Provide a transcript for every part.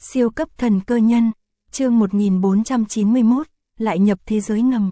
Siêu cấp thần cơ nhân, chương 1491, lại nhập thế giới ngầm.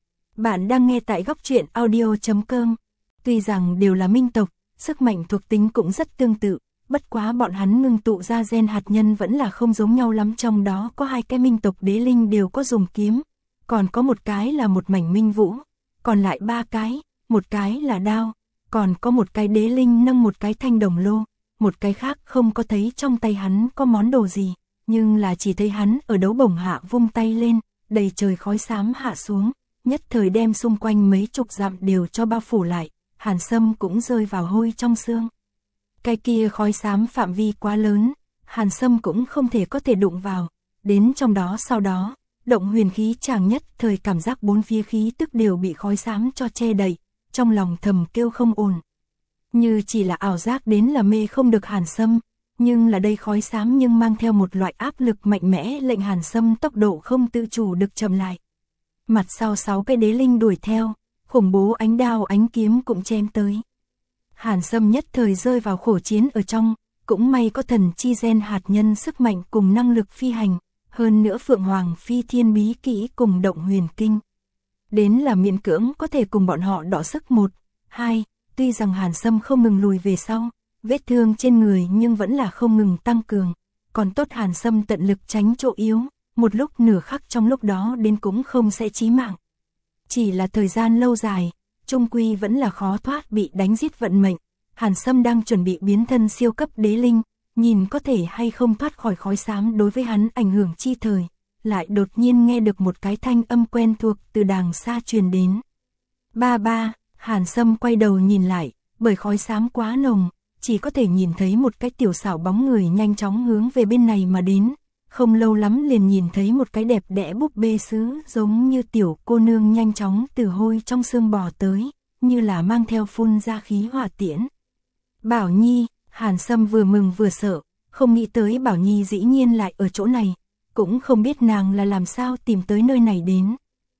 Bạn đang nghe tại góc truyện audio.com. Tuy rằng đều là minh tộc, sức mạnh thuộc tính cũng rất tương tự, bất quá bọn hắn ngưng tụ ra gen hạt nhân vẫn là không giống nhau lắm. Trong đó có 2 cái minh tộc đế linh đều có dùng kiếm, còn có một cái là một mảnh minh vũ, còn lại 3 cái, một cái là đao, còn có một cái đế linh nâng một cái thanh đồng lô, một cái khác không có thấy trong tay hắn có món đồ gì, nhưng là chỉ thấy hắn ở đấu bổng hạ vung tay lên, đầy trời khói xám hạ xuống, nhất thời đem xung quanh mấy chục dặm đều cho bao phủ lại, Hàn Sâm cũng rơi vào hôi trong xương. Cái kia khói xám phạm vi quá lớn, Hàn Sâm cũng không có thể đụng vào, đến trong đó sau đó, động huyền khí chàng nhất thời cảm giác bốn phía khí tức đều bị khói xám cho che đậy, trong lòng thầm kêu không ổn. Như chỉ là ảo giác đến là mê không được Hàn Sâm, nhưng là đây khói xám nhưng mang theo một loại áp lực mạnh mẽ lệnh Hàn Sâm tốc độ không tự chủ được chậm lại. Mặt sau 6 cái đế linh đuổi theo, khủng bố ánh đao ánh kiếm cũng chém tới. Hàn Sâm nhất thời rơi vào khổ chiến ở trong, cũng may có thần chi gen hạt nhân sức mạnh cùng năng lực phi hành, hơn nữa Phượng Hoàng phi thiên bí kỹ cùng động huyền kinh. Đến là miễn cưỡng có thể cùng bọn họ đọ sức 1, 2, tuy rằng Hàn Sâm không ngừng lùi về sau, vết thương trên người nhưng vẫn là không ngừng tăng cường, còn tốt Hàn Sâm tận lực tránh chỗ yếu, một lúc nửa khắc trong lúc đó đến cũng không sẽ chí mạng. Chỉ là thời gian lâu dài, chung quy vẫn là khó thoát bị đánh giết vận mệnh. Hàn Sâm đang chuẩn bị biến thân siêu cấp đế linh, nhìn có thể hay không thoát khỏi khói xám đối với hắn ảnh hưởng chi thời, lại đột nhiên nghe được một cái thanh âm quen thuộc từ đàng xa truyền đến. Ba ba, Hàn Sâm quay đầu nhìn lại, bởi khói xám quá nồng, chỉ có thể nhìn thấy một cái tiểu xảo bóng người nhanh chóng hướng về bên này mà đến. Không lâu lắm liền nhìn thấy một cái đẹp đẽ búp bê sứ giống như tiểu cô nương nhanh chóng từ hôi trong xương bò tới, như là mang theo phun ra khí hỏa tiễn. Bảo Nhi, Hàn Sâm vừa mừng vừa sợ, không nghĩ tới Bảo Nhi dĩ nhiên lại ở chỗ này, cũng không biết nàng là làm sao tìm tới nơi này đến.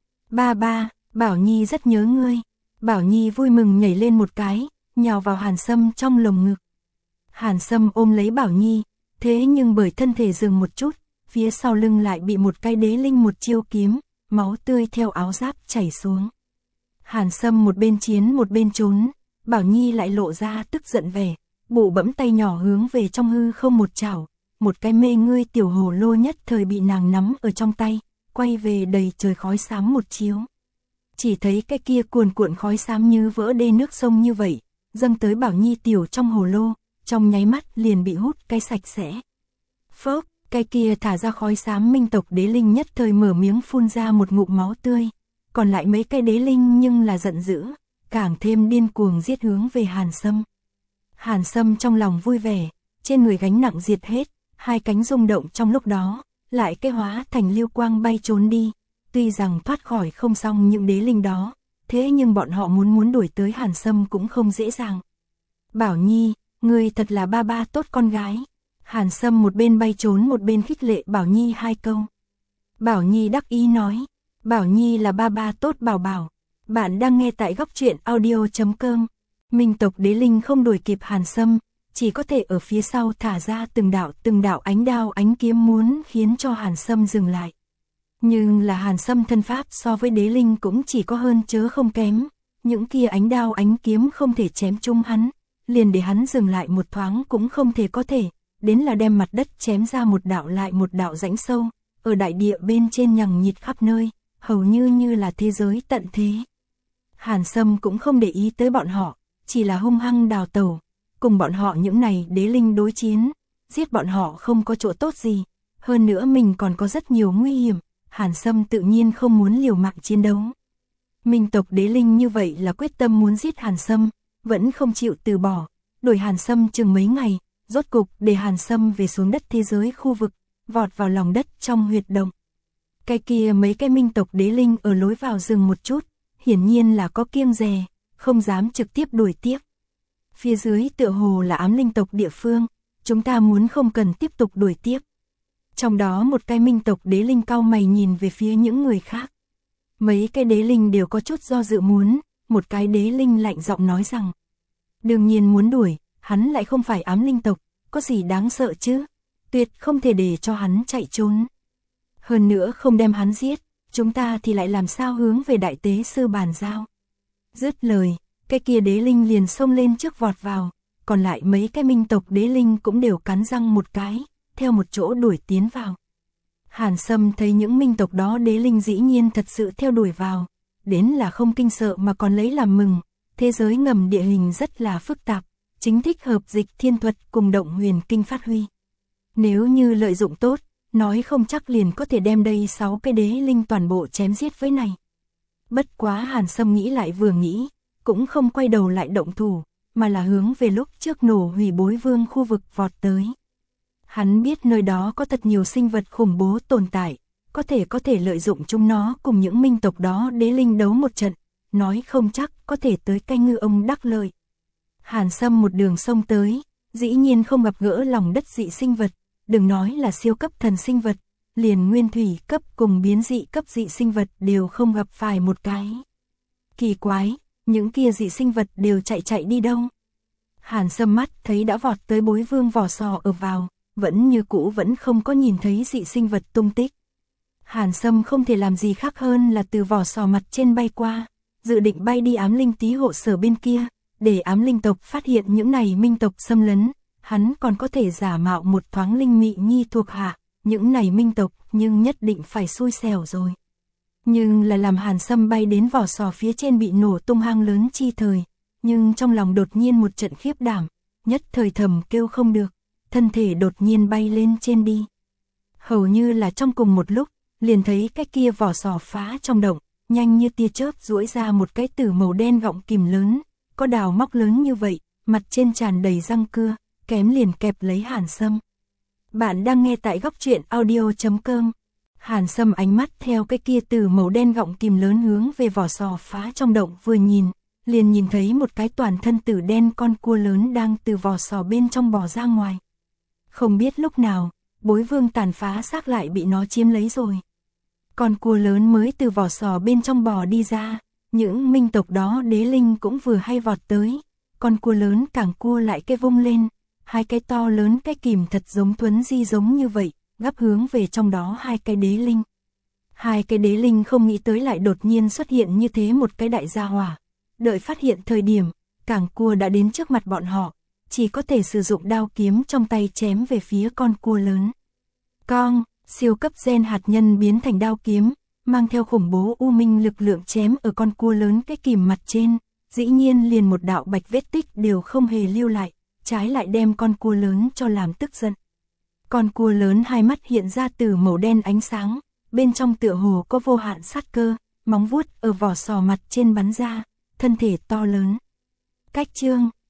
Ba ba, Bảo Nhi rất nhớ ngươi. Bảo Nhi vui mừng nhảy lên một cái, nhào vào Hàn Sâm trong lồng ngực. Hàn Sâm ôm lấy Bảo Nhi, thế nhưng bởi thân thể dừng một chút, phía sau lưng lại bị một cái đế linh một chiêu kiếm, máu tươi theo áo giáp chảy xuống. Hàn Sâm một bên chiến một bên trốn, Bảo Nhi lại lộ ra tức giận vẻ, bụ bẫm tay nhỏ hướng về trong hư không một chảo, một cái mê ngươi tiểu hồ lô nhất thời bị nàng nắm ở trong tay, quay về đầy trời khói xám một chiếu. Chỉ thấy cái kia cuồn cuộn khói xám như vỡ đê nước sông như vậy, dâng tới Bảo Nhi tiểu trong hồ lô, trong nháy mắt liền bị hút cái sạch sẽ. Phốc, cái kia thả ra khói xám minh tộc đế linh nhất thời mở miếng phun ra một ngụm máu tươi, còn lại mấy cái đế linh nhưng là giận dữ, càng thêm điên cuồng giết hướng về Hàn Sâm. Hàn Sâm trong lòng vui vẻ, trên người gánh nặng diệt hết, 2 cánh rung động trong lúc đó, lại cái hóa thành lưu quang bay trốn đi. Tuy rằng thoát khỏi không xong những đế linh đó, thế nhưng bọn họ muốn đuổi tới Hàn Sâm cũng không dễ dàng. Bảo Nhi, ngươi thật là ba ba tốt con gái. Hàn Sâm một bên bay trốn một bên khích lệ Bảo Nhi 2 câu. Bảo Nhi đắc ý nói, Bảo Nhi là ba ba tốt bảo bảo. Bạn đang nghe tại góc truyện audio.com. Minh tộc đế linh không đuổi kịp Hàn Sâm, chỉ có thể ở phía sau thả ra từng đạo ánh đao ánh kiếm muốn khiến cho Hàn Sâm dừng lại. Nhưng là Hàn Sâm thân pháp so với đế linh cũng chỉ có hơn chớ không kém, những kia ánh đao ánh kiếm không thể chém chung hắn, liền để hắn dừng lại một thoáng cũng không có thể, đến là đem mặt đất chém ra một đạo lại một đạo rãnh sâu, ở đại địa bên trên nhằng nhịt khắp nơi, hầu như là thế giới tận thế. Hàn Sâm cũng không để ý tới bọn họ, chỉ là hung hăng đào tẩu, cùng bọn họ những này đế linh đối chiến, giết bọn họ không có chỗ tốt gì, hơn nữa mình còn có rất nhiều nguy hiểm. Hàn Sâm tự nhiên không muốn liều mạng chiến đấu. Minh tộc đế linh như vậy là quyết tâm muốn giết Hàn Sâm, vẫn không chịu từ bỏ, đuổi Hàn Sâm chừng mấy ngày, rốt cục để Hàn Sâm về xuống đất thế giới khu vực, vọt vào lòng đất trong huyệt động. Cái kia mấy cái minh tộc đế linh ở lối vào dừng một chút, hiển nhiên là có kiêng dè, không dám trực tiếp đuổi tiếp. Phía dưới tựa hồ là ám linh tộc địa phương, chúng ta muốn không cần tiếp tục đuổi tiếp. Trong đó một cái minh tộc đế linh cau mày nhìn về phía những người khác. Mấy cái đế linh đều có chút do dự muốn, một cái đế linh lạnh giọng nói rằng, đương nhiên muốn đuổi, hắn lại không phải ám linh tộc, có gì đáng sợ chứ? tuyệt không thể để cho hắn chạy trốn. Hơn nữa không đem hắn giết, chúng ta thì lại làm sao hướng về đại tế sư bàn giao. Dứt lời, cái kia đế linh liền xông lên trước vọt vào, còn lại mấy cái minh tộc đế linh cũng đều cắn răng một cái, theo một chỗ đuổi tiến vào. Hàn Sâm thấy những minh tộc đó đế linh dĩ nhiên thật sự theo đuổi vào, đến là không kinh sợ mà còn lấy làm mừng, thế giới ngầm địa hình rất là phức tạp, chính thích hợp dịch thiên thuật cùng động huyền kinh phát huy. Nếu như lợi dụng tốt, nói không chắc liền có thể đem đây 6 cái đế linh toàn bộ chém giết với này. Bất quá Hàn Sâm nghĩ lại vừa nghĩ, cũng không quay đầu lại động thủ, mà là hướng về lúc trước nổ hủy Bối Vương khu vực vọt tới. Hắn biết nơi đó có thật nhiều sinh vật khủng bố tồn tại, có thể lợi dụng chúng nó cùng những minh tộc đó đế linh đấu một trận, nói không chắc có thể tới cai ngư ông đắc lợi. Hàn Sâm một đường sông tới, dĩ nhiên không gặp gỡ lòng đất dị sinh vật, đừng nói là siêu cấp thần sinh vật, liền nguyên thủy cấp cùng biến dị cấp dị sinh vật đều không gặp phải một cái. Kỳ quái, những kia dị sinh vật đều chạy đi đâu? Hàn Sâm mắt thấy đã vọt tới Bối Vương vỏ sò ở vào, vẫn như cũ vẫn không có nhìn thấy dị sinh vật tung tích. Hàn Sâm không thể làm gì khác hơn là từ vỏ sò mặt trên bay qua, dự định bay đi ám linh tí hộ sở bên kia, để ám linh tộc phát hiện những này minh tộc xâm lấn, hắn còn có thể giả mạo một thoáng linh mị nhi thuộc hạ, những này minh tộc nhưng nhất định phải xui xẻo rồi. Nhưng là làm Hàn Sâm bay đến vỏ sò phía trên bị nổ tung hang lớn chi thời, nhưng trong lòng đột nhiên một trận khiếp đảm, nhất thời thầm kêu không được, thân thể đột nhiên bay lên trên đi. Hầu như là trong cùng một lúc, liền thấy cái kia vỏ sò phá trong động, nhanh như tia chớp duỗi ra một cái tử màu đen gọng kìm lớn, có đào móc lớn như vậy, mặt trên tràn đầy răng cưa, kém liền kẹp lấy Hàn Sâm. Bạn đang nghe tại góc truyện audio.com. Hàn Sâm ánh mắt theo cái kia tử màu đen gọng kìm lớn hướng về vỏ sò phá trong động vừa nhìn, liền nhìn thấy một cái toàn thân tử đen con cua lớn đang từ vỏ sò bên trong bò ra ngoài. Không biết lúc nào, Bối Vương tàn phá xác lại bị nó chiếm lấy rồi. Con cua lớn mới từ vỏ sò bên trong bò đi ra, những minh tộc đó đế linh cũng vừa hay vọt tới, con cua lớn càng cua lại cái vung lên, hai cái to lớn cái kìm thật giống thuấn di giống như vậy, gắp hướng về trong đó hai cái đế linh. Hai cái đế linh không nghĩ tới lại đột nhiên xuất hiện như thế một cái đại gia hỏa, đợi phát hiện thời điểm, càng cua đã đến trước mặt bọn họ, chỉ có thể sử dụng đao kiếm trong tay chém về phía con cua lớn. Con, siêu cấp gen hạt nhân biến thành đao kiếm, mang theo khủng bố u minh lực lượng chém ở con cua lớn cái kìm mặt trên, dĩ nhiên liền một đạo bạch vết tích đều không hề lưu lại, trái lại đem con cua lớn cho làm tức giận. Con cua lớn hai mắt hiện ra từ màu đen ánh sáng, bên trong tựa hồ có vô hạn sát cơ, móng vuốt ở vỏ sò mặt trên bắn ra, thân thể to lớn. Cách chương